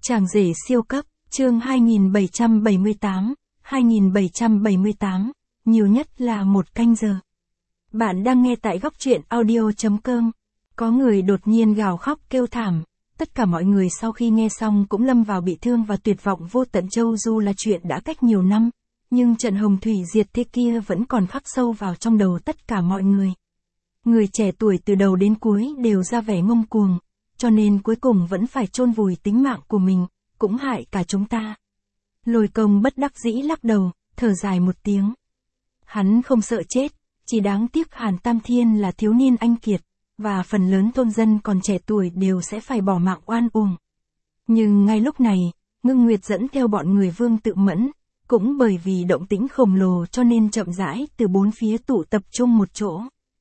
Chàng rể siêu cấp, chương 2778, nhiều nhất là 1 canh giờ. Bạn đang nghe tại góc truyện audio.com. Có người đột nhiên gào khóc kêu thảm. Tất cả mọi người sau khi nghe xong cũng lâm vào bị thương và tuyệt vọng vô tận. Châu Du là chuyện đã cách nhiều năm, nhưng trận hồng thủy diệt thế kia vẫn còn khắc sâu vào trong đầu tất cả mọi người. Người trẻ tuổi từ đầu đến cuối đều ra vẻ ngông cuồng, cho nên cuối cùng vẫn phải chôn vùi tính mạng của mình, cũng hại cả chúng ta. Lôi Công bất đắc dĩ lắc đầu, thở dài một tiếng. Hắn không sợ chết, chỉ đáng tiếc Hàn Tam Thiên là thiếu niên anh kiệt, và phần lớn thôn dân còn trẻ tuổi đều sẽ phải bỏ mạng oan uổng. Nhưng ngay lúc này, Ngưng Nguyệt dẫn theo bọn người Vương Tự Mẫn, cũng bởi vì động tĩnh khổng lồ cho nên chậm rãi từ bốn phía tụ tập trung một chỗ.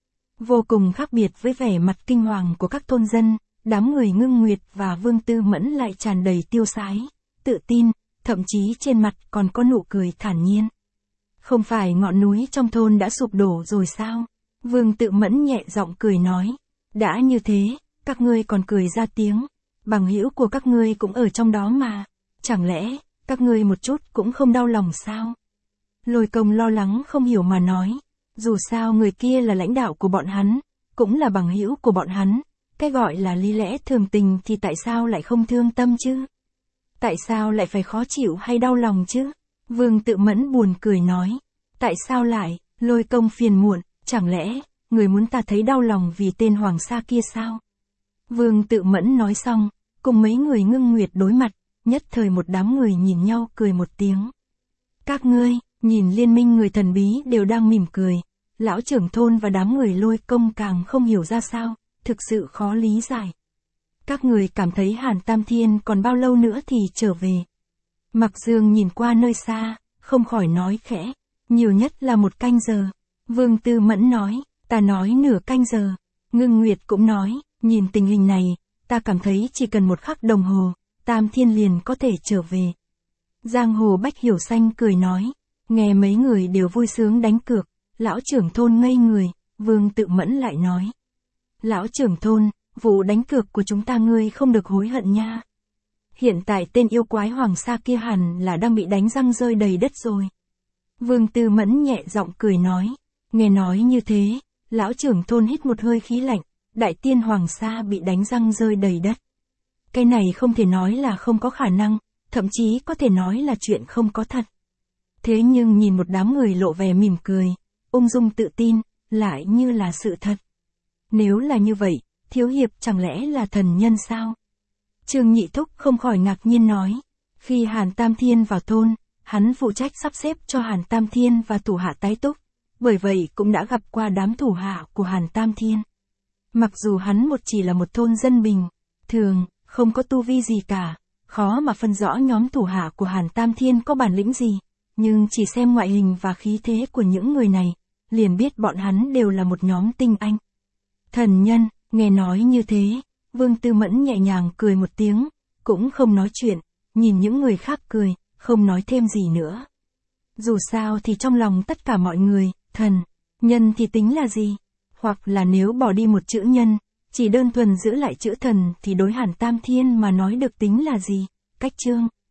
Vô cùng khác biệt với vẻ mặt kinh hoàng của các thôn dân, đám người Ngưng Nguyệt và Vương Tư Mẫn lại tràn đầy tiêu sái, tự tin, thậm chí trên mặt còn có nụ cười thản nhiên. Không phải ngọn núi trong thôn đã sụp đổ rồi sao? Vương Tự Mẫn nhẹ giọng cười nói. Đã như thế, các ngươi còn cười ra tiếng. Bằng hữu của các ngươi cũng ở trong đó mà. Chẳng lẽ, các ngươi một chút cũng không đau lòng sao? Lôi Công lo lắng không hiểu mà nói. Dù sao người kia là lãnh đạo của bọn hắn, cũng là bằng hữu của bọn hắn. Cái gọi là lý lẽ thường tình thì tại sao lại không thương tâm chứ? Tại sao lại phải khó chịu hay đau lòng chứ? Vương Tự Mẫn buồn cười nói. Tại sao lại? Lôi Công phiền muộn, chẳng lẽ, người muốn ta thấy đau lòng vì tên Hoàng Sa kia sao? Vương Tự Mẫn nói xong, cùng mấy người Ngưng Nguyệt đối mặt, nhất thời một đám người nhìn nhau cười một tiếng. Các ngươi, nhìn liên minh người thần bí đều đang mỉm cười, lão trưởng thôn và đám người Lôi Công càng không hiểu ra sao, thực sự khó lý giải. Các người cảm thấy Hàn Tam Thiên còn bao lâu nữa thì trở về? Mặc Dương nhìn qua nơi xa, không khỏi nói khẽ, nhiều nhất là 1 canh giờ. Vương Tư Mẫn nói, ta nói nửa canh giờ. Ngưng Nguyệt cũng nói, nhìn tình hình này, ta cảm thấy chỉ cần 1 khắc đồng hồ, Tam Thiên liền có thể trở về. Giang Hồ Bách Hiểu Xanh cười nói, nghe mấy người đều vui sướng đánh cược, lão trưởng thôn ngây người, Vương Tự Mẫn lại nói. Lão trưởng thôn, vụ đánh cược của chúng ta ngươi không được hối hận nha. Hiện tại tên yêu quái Hoàng Sa kia hẳn là đang bị đánh răng rơi đầy đất rồi. Vương Tư Mẫn nhẹ giọng cười nói, nghe nói như thế, lão trưởng thôn hít một hơi khí lạnh, đại tiên Hoàng Sa bị đánh răng rơi đầy đất. Cái này không thể nói là không có khả năng, thậm chí có thể nói là chuyện không có thật. Thế nhưng nhìn một đám người lộ vẻ mỉm cười, ung dung tự tin, lại như là sự thật. Nếu là như vậy, Thiếu Hiệp chẳng lẽ là thần nhân sao? Trương Nhị Thúc không khỏi ngạc nhiên nói. Khi Hàn Tam Thiên vào thôn, hắn phụ trách sắp xếp cho Hàn Tam Thiên và thủ hạ tái túc, bởi vậy cũng đã gặp qua đám thủ hạ của Hàn Tam Thiên. Mặc dù hắn chỉ là một thôn dân bình thường, không có tu vi gì cả, khó mà phân rõ nhóm thủ hạ của Hàn Tam Thiên có bản lĩnh gì, nhưng chỉ xem ngoại hình và khí thế của những người này, liền biết bọn hắn đều là một nhóm tinh anh. Thần nhân, nghe nói như thế, Vương Tư Mẫn nhẹ nhàng cười một tiếng, cũng không nói chuyện, nhìn những người khác cười, không nói thêm gì nữa. Dù sao thì trong lòng tất cả mọi người, thần, nhân thì tính là gì? Hoặc là nếu bỏ đi một chữ nhân, chỉ đơn thuần giữ lại chữ thần thì đối Hàn Tam Thiên mà nói được tính là gì? Cách chương